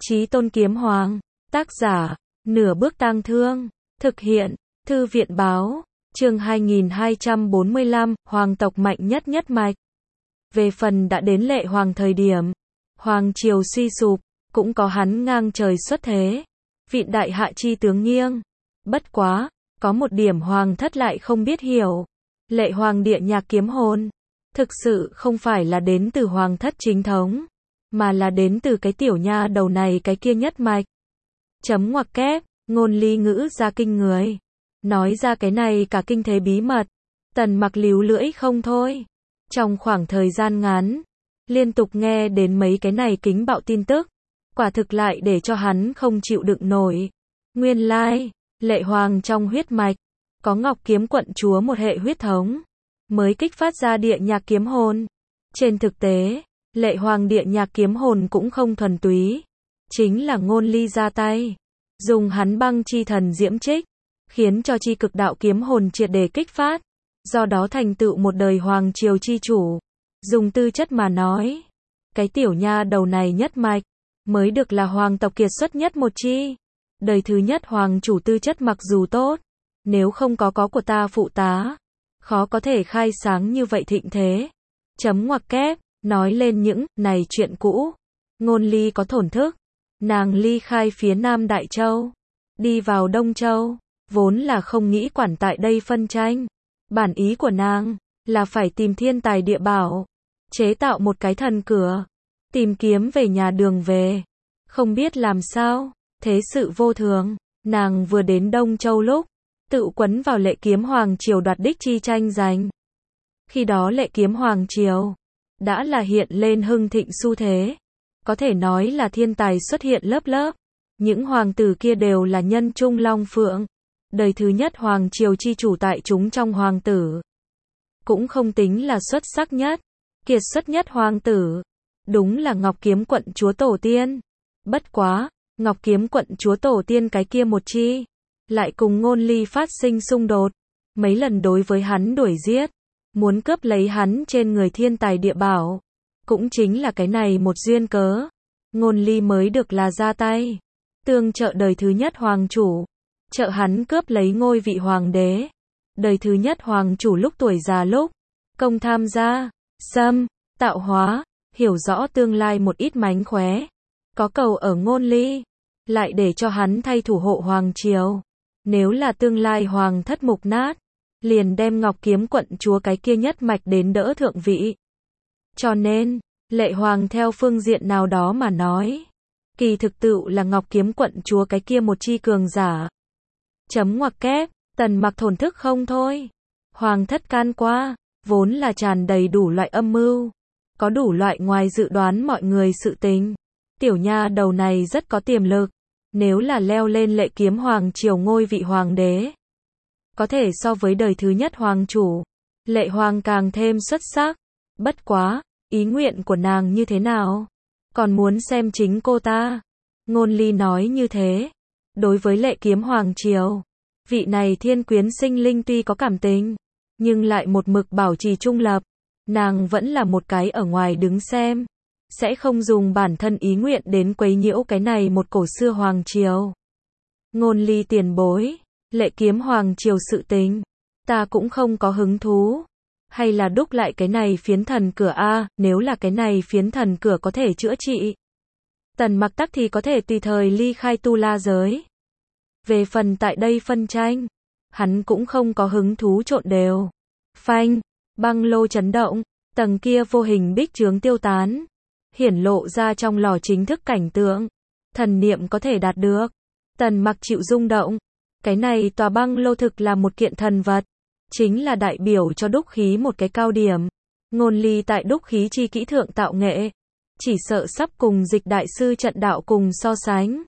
Chí Tôn Kiếm Hoàng. Tác giả, Nửa Bước Tang Thương. Thực hiện, Thư viện Báo. Chương 2245, Hoàng tộc mạnh nhất nhất mạch. Về phần đã đến Lệ Hoàng thời điểm, Hoàng triều suy sụp, cũng có hắn ngang trời xuất thế. Vịn đại hạ chi tướng nghiêng. Bất quá, có một điểm Hoàng thất lại không biết hiểu. Lệ Hoàng địa nhạc kiếm hồn, thực sự không phải là đến từ Hoàng thất chính thống, mà là đến từ cái tiểu nha đầu này cái kia nhất mạch. Chấm ngoặc kép, ngôn ly ngữ ra kinh người. Nói ra cái này cả kinh thế bí mật. Tần Mặc líu lưỡi không thôi. Trong khoảng thời gian ngắn, liên tục nghe đến mấy cái này kính bạo tin tức. Quả thực lại để cho hắn không chịu đựng nổi. Nguyên lai, Lệ Hoàng trong huyết mạch, có Ngọc Kiếm quận chúa một hệ huyết thống, mới kích phát ra địa nhạc kiếm hồn. Trên thực tế, Lệ Hoàng địa nhạc kiếm hồn cũng không thuần túy. Chính là ngôn ly ra tay, dùng hắn băng chi thần diễm trích, khiến cho chi cực đạo kiếm hồn triệt để kích phát, do đó thành tựu một đời hoàng triều chi chủ. Dùng tư chất mà nói, cái tiểu nha đầu này nhất mạch, mới được là hoàng tộc kiệt xuất nhất một chi. Đời thứ nhất hoàng chủ tư chất mặc dù tốt, nếu không có của ta phụ tá, khó có thể khai sáng như vậy thịnh thế. Chấm ngoặc kép, nói lên những này chuyện cũ. Ngôn ly có thổn thức, nàng ly khai phía Nam Đại Châu, đi vào Đông Châu, vốn là không nghĩ quản tại đây phân tranh. Bản ý của nàng là phải tìm thiên tài địa bảo, chế tạo một cái thần cửa, tìm kiếm về nhà đường về. Không biết làm sao, thế sự vô thường, nàng vừa đến Đông Châu lúc, tự quấn vào Lệ Kiếm Hoàng triều đoạt đích chi tranh giành. Khi đó Lệ Kiếm Hoàng triều đã là hiện lên hưng thịnh xu thế, có thể nói là thiên tài xuất hiện lớp lớp. Những hoàng tử kia đều là nhân trung long phượng, đời thứ nhất hoàng triều chi chủ tại chúng trong hoàng tử. Cũng không tính là xuất sắc nhất, kiệt xuất nhất hoàng tử, đúng là Ngọc Kiếm quận chúa tổ tiên. Bất quá, Ngọc Kiếm quận chúa tổ tiên cái kia một chi, lại cùng ngôn ly phát sinh xung đột, mấy lần đối với hắn đuổi giết, muốn cướp lấy hắn trên người thiên tài địa bảo. Cũng chính là cái này một duyên cớ, ngôn ly mới được là ra tay, tương trợ đời thứ nhất hoàng chủ, trợ hắn cướp lấy ngôi vị hoàng đế. Đời thứ nhất hoàng chủ lúc tuổi già lúc, công tham gia, xâm, tạo hóa, hiểu rõ tương lai một ít mánh khóe. Có cầu ở ngôn ly, lại để cho hắn thay thủ hộ hoàng triều. Nếu là tương lai hoàng thất mục nát, liền đem Ngọc Kiếm quận chúa cái kia nhất mạch đến đỡ thượng vị. Cho nên, Lệ Hoàng theo phương diện nào đó mà nói, kỳ thực tựu là Ngọc Kiếm quận chúa cái kia một chi cường giả. Chấm ngoặc kép, Tần Mặc thổn thức không thôi. Hoàng thất can qua, vốn là tràn đầy đủ loại âm mưu, có đủ loại ngoài dự đoán mọi người sự tình. Tiểu nha đầu này rất có tiềm lực, nếu là leo lên Lệ Kiếm Hoàng triều ngôi vị hoàng đế, có thể so với đời thứ nhất hoàng chủ, Lệ Hoàng càng thêm xuất sắc. Bất quá, ý nguyện của nàng như thế nào, còn muốn xem chính cô ta. Ngôn ly nói như thế, đối với Lệ Kiếm Hoàng triều, vị này thiên quyến sinh linh tuy có cảm tình, nhưng lại một mực bảo trì trung lập. Nàng vẫn là một cái ở ngoài đứng xem, sẽ không dùng bản thân ý nguyện đến quấy nhiễu cái này một cổ xưa hoàng triều. Ngôn ly tiền bối, Lệ Kiếm Hoàng triều sự tình, ta cũng không có hứng thú. Hay là đúc lại cái này phiến thần cửa a, nếu là cái này phiến thần cửa có thể chữa trị, Tần Mặc tắc thì có thể tùy thời ly khai Tu La giới. Về phần tại đây phân tranh, hắn cũng không có hứng thú trộn đều. Phanh, băng lô chấn động, tầng kia vô hình bích chướng tiêu tán, hiển lộ ra trong lò chính thức cảnh tượng, thần niệm có thể đạt được. Tần Mặc chịu rung động, cái này tòa băng lô thực là một kiện thần vật, chính là đại biểu cho đúc khí một cái cao điểm. Ngôn ly tại đúc khí chi kỹ thượng tạo nghệ, chỉ sợ sắp cùng Dịch đại sư trận đạo cùng so sánh.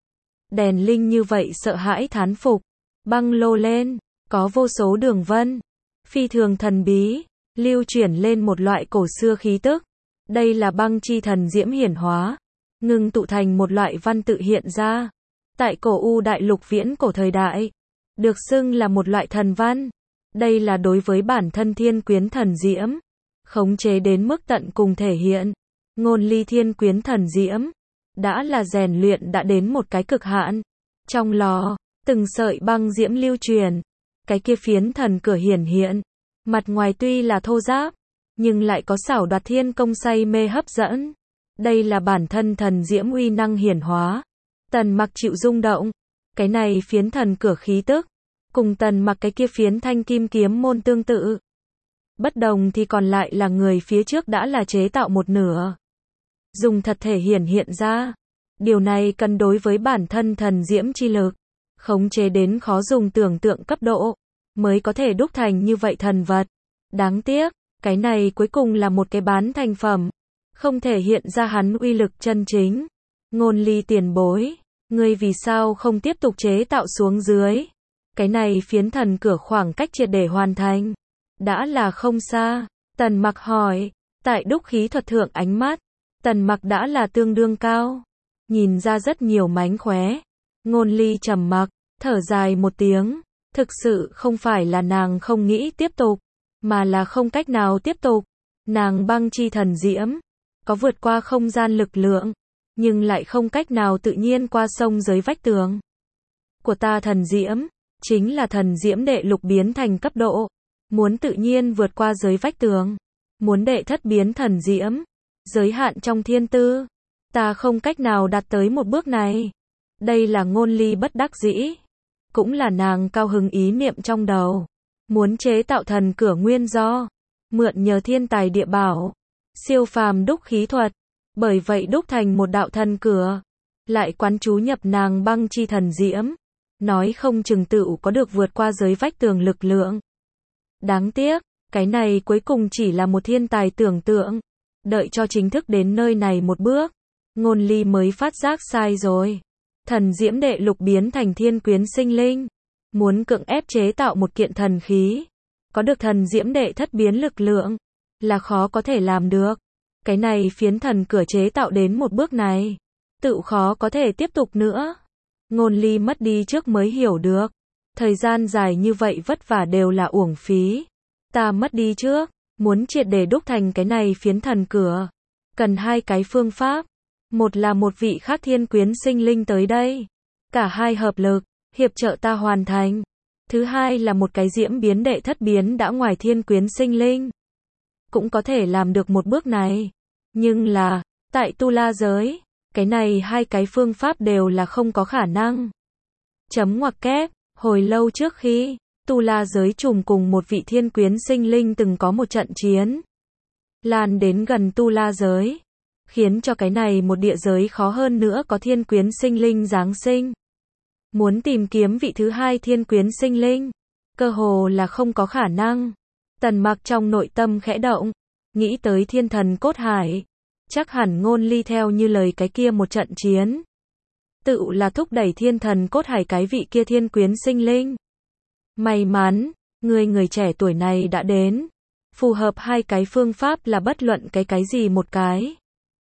Đèn linh như vậy sợ hãi thán phục, băng lô lên, có vô số đường vân, phi thường thần bí, lưu chuyển lên một loại cổ xưa khí tức. Đây là băng chi thần diễm hiển hóa, ngưng tụ thành một loại văn tự hiện ra. Tại cổ U đại lục viễn cổ thời đại, được xưng là một loại thần văn. Đây là đối với bản thân thiên quyến thần diễm, khống chế đến mức tận cùng thể hiện. Ngôn ly thiên quyến thần diễm, đã là rèn luyện đã đến một cái cực hạn. Trong lò, từng sợi băng diễm lưu truyền, cái kia phiến thần cửa hiển hiện, mặt ngoài tuy là thô ráp, nhưng lại có xảo đoạt thiên công say mê hấp dẫn. Đây là bản thân thần diễm uy năng hiển hóa. Tần Mặc chịu rung động, cái này phiến thần cửa khí tức, cùng Tần Mặc cái kia phiến thanh kim kiếm môn tương tự. Bất đồng thì còn lại là người phía trước đã là chế tạo một nửa. Dùng thật thể hiển hiện ra. Điều này cần đối với bản thân thần diễm chi lực, khống chế đến khó dùng tưởng tượng cấp độ, mới có thể đúc thành như vậy thần vật. Đáng tiếc, cái này cuối cùng là một cái bán thành phẩm, không thể hiện ra hắn uy lực chân chính. Ngôn Ly tiền bối, ngươi vì sao không tiếp tục chế tạo xuống dưới? Cái này phiến thần cửa khoảng cách triệt để hoàn thành, đã là không xa. Tần Mặc hỏi, tại đúc khí thuật thượng ánh mắt, Tần Mặc đã là tương đương cao, nhìn ra rất nhiều mánh khóe. Ngôn Ly trầm mặc, thở dài một tiếng, thực sự không phải là nàng không nghĩ tiếp tục, mà là không cách nào tiếp tục. Nàng băng chi thần diễm, có vượt qua không gian lực lượng, nhưng lại không cách nào tự nhiên qua sông dưới vách tường. Của ta thần diễm, chính là thần diễm đệ lục biến thành cấp độ, muốn tự nhiên vượt qua dưới vách tường, muốn đệ thất biến thần diễm, giới hạn trong thiên tư, ta không cách nào đạt tới một bước này. Đây là Ngôn Ly bất đắc dĩ, cũng là nàng cao hứng ý niệm trong đầu, muốn chế tạo thần cửa nguyên do, mượn nhờ thiên tài địa bảo, siêu phàm đúc khí thuật, bởi vậy đúc thành một đạo thần cửa, lại quán chú nhập nàng băng chi thần diễm, nói không chừng tựu có được vượt qua giới vách tường lực lượng. Đáng tiếc, cái này cuối cùng chỉ là một thiên tài tưởng tượng, đợi cho chính thức đến nơi này một bước, Ngôn Ly mới phát giác sai rồi. Thần diễm đệ lục biến thành thiên quyến sinh linh, muốn cưỡng ép chế tạo một kiện thần khí, có được thần diễm đệ thất biến lực lượng, là khó có thể làm được. Cái này phiến thần cửa chế tạo đến một bước này, tự khó có thể tiếp tục nữa. Ngôn Ly mất đi trước mới hiểu được, thời gian dài như vậy vất vả đều là uổng phí. Ta mất đi trước, muốn triệt để đúc thành cái này phiến thần cửa, cần hai cái phương pháp. Một là một vị khác thiên quyến sinh linh tới đây, cả hai hợp lực, hiệp trợ ta hoàn thành. Thứ hai là một cái diễm biến đệ thất biến đã ngoài thiên quyến sinh linh, cũng có thể làm được một bước này. Nhưng là, tại Tu La giới, cái này hai cái phương pháp đều là không có khả năng. Chấm ngoặc kép, hồi lâu trước khi, Tu La giới trùng cùng một vị thiên quyến sinh linh từng có một trận chiến, lan đến gần Tu La giới, khiến cho cái này một địa giới khó hơn nữa có thiên quyến sinh linh giáng sinh. Muốn tìm kiếm vị thứ hai thiên quyến sinh linh, cơ hồ là không có khả năng. Tần Mặc trong nội tâm khẽ động, nghĩ tới thiên thần cốt hải, chắc hẳn Ngôn Ly theo như lời cái kia một trận chiến, tự là thúc đẩy thiên thần cốt hải cái vị kia thiên quyến sinh linh. May mắn, người trẻ tuổi này đã đến, phù hợp hai cái phương pháp là bất luận cái gì một cái.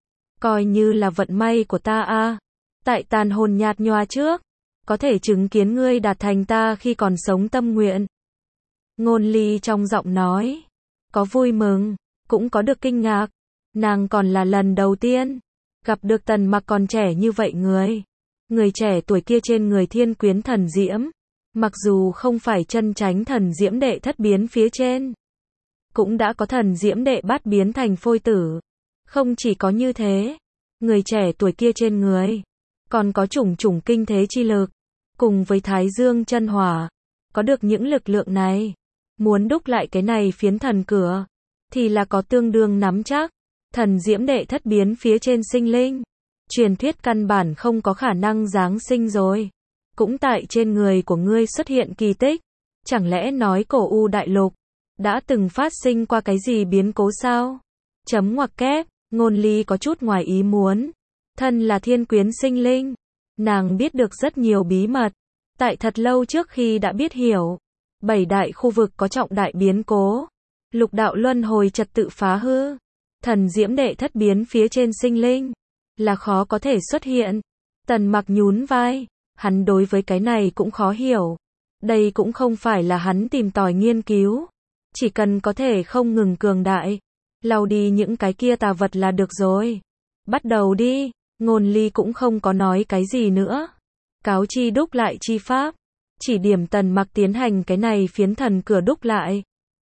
Coi như là vận may của ta a. Tại tàn hồn nhạt nhòa trước, có thể chứng kiến ngươi đạt thành ta khi còn sống tâm nguyện. Ngôn Ly trong giọng nói, có vui mừng, cũng có được kinh ngạc. Nàng còn là lần đầu tiên gặp được Tần Mặc còn trẻ như vậy người. Người trẻ tuổi kia trên người thiên quyến thần diễm, mặc dù không phải chân chánh thần diễm đệ thất biến phía trên, cũng đã có thần diễm đệ bát biến thành phôi tử. Không chỉ có như thế, người trẻ tuổi kia trên người còn có chủng chủng kinh thế chi lực, cùng với Thái Dương chân hỏa, có được những lực lượng này, muốn đúc lại cái này phiến thần cửa, thì là có tương đương nắm chắc. Thần diễm đệ thất biến phía trên sinh linh, truyền thuyết căn bản không có khả năng giáng sinh rồi. Cũng tại trên người của ngươi xuất hiện kỳ tích, chẳng lẽ nói cổ U đại lục đã từng phát sinh qua cái gì biến cố sao? Chấm ngoặc kép, Ngôn Ly có chút ngoài ý muốn. Thân là thiên quyến sinh linh, nàng biết được rất nhiều bí mật, tại thật lâu trước khi đã biết hiểu. 7 đại khu vực có trọng đại biến cố, lục đạo luân hồi trật tự phá hư, thần diễm đệ thất biến phía trên sinh linh, là khó có thể xuất hiện. Tần Mặc nhún vai, hắn đối với cái này cũng khó hiểu. Đây cũng không phải là hắn tìm tòi nghiên cứu, chỉ cần có thể không ngừng cường đại, lau đi những cái kia tà vật là được rồi. Bắt đầu đi. Ngôn Ly cũng không có nói cái gì nữa. Cáo chi đúc lại chi pháp. Chỉ điểm Tần Mặc tiến hành cái này phiến thần cửa đúc lại.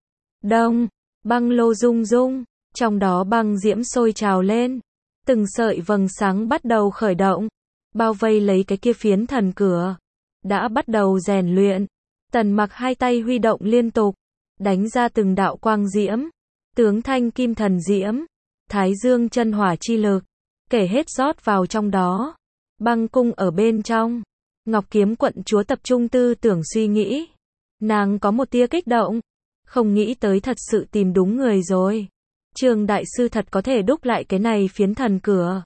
Đông, băng lô rung rung, trong đó băng diễm sôi trào lên. Từng sợi vầng sáng bắt đầu khởi động, bao vây lấy cái kia phiến thần cửa. Đã bắt đầu rèn luyện. Tần Mặc hai tay huy động liên tục, đánh ra từng đạo quang diễm, tướng thanh kim thần diễm, thái dương chân hỏa chi lực, kể hết rót vào trong đó. Băng cung ở bên trong, Ngọc Kiếm quận chúa tập trung tư tưởng suy nghĩ. Nàng có một tia kích động, không nghĩ tới thật sự tìm đúng người rồi. Trường đại sư thật có thể đúc lại cái này phiến thần cửa.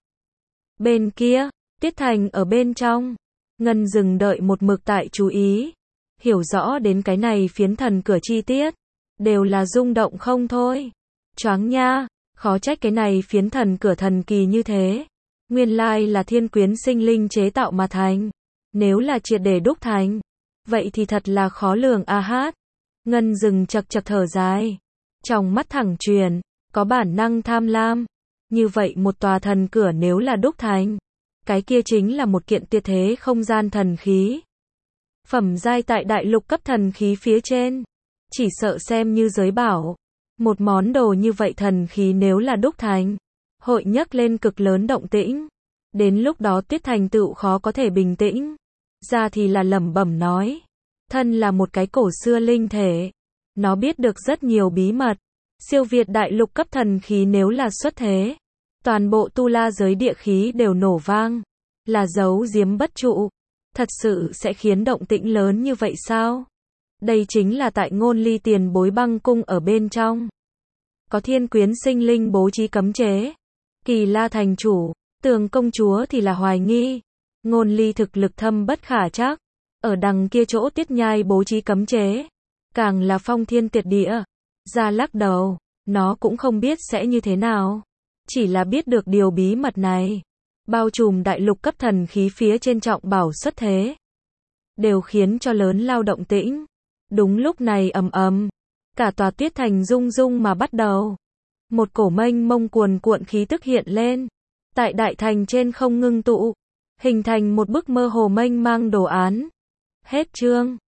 Bên kia, Tiết Thành ở bên trong, Ngân dừng đợi một mực tại chú ý, hiểu rõ đến cái này phiến thần cửa chi tiết, đều là rung động không thôi. Choáng nha, khó trách cái này phiến thần cửa thần kỳ như thế. Nguyên lai là thiên quyến sinh linh chế tạo mà thành. Nếu là triệt để đúc thành, vậy thì thật là khó lường a hát. Ngân dừng chật chật thở dài, trong mắt thẳng truyền, có bản năng tham lam. Như vậy một tòa thần cửa nếu là đúc thành, cái kia chính là một kiện tuyệt thế không gian thần khí. Phẩm giai tại đại lục cấp thần khí phía trên, chỉ sợ xem như giới bảo. Một món đồ như vậy thần khí nếu là đúc thành, hội nhấc lên cực lớn động tĩnh. Đến lúc đó Tuyết Thành tựu khó có thể bình tĩnh. Ra thì là lẩm bẩm nói, thân là một cái cổ xưa linh thể, nó biết được rất nhiều bí mật. Siêu việt đại lục cấp thần khí nếu là xuất thế, toàn bộ tu la giới địa khí đều nổ vang, là giấu giếm bất trụ. Thật sự sẽ khiến động tĩnh lớn như vậy sao? Đây chính là tại Ngôn Ly tiền bối băng cung ở bên trong. Có thiên quyến sinh linh bố trí cấm chế. Kỳ La thành chủ, Tường công chúa thì là hoài nghi. Ngôn Ly thực lực thâm bất khả trắc. Ở đằng kia chỗ Tiết Nhai bố trí cấm chế, càng là phong thiên tuyệt địa. Ra lắc đầu, nó cũng không biết sẽ như thế nào. Chỉ là biết được điều bí mật này, bao trùm đại lục cấp thần khí phía trên trọng bảo xuất thế, đều khiến cho lớn lao động tĩnh. Đúng lúc này ầm ầm, cả tòa Tuyết Thành rung rung mà bắt đầu. Một cổ mênh mông cuồn cuộn khí tức hiện lên, tại đại thành trên không ngưng tụ, hình thành một bức mơ hồ mênh mang đồ án. Hết chương.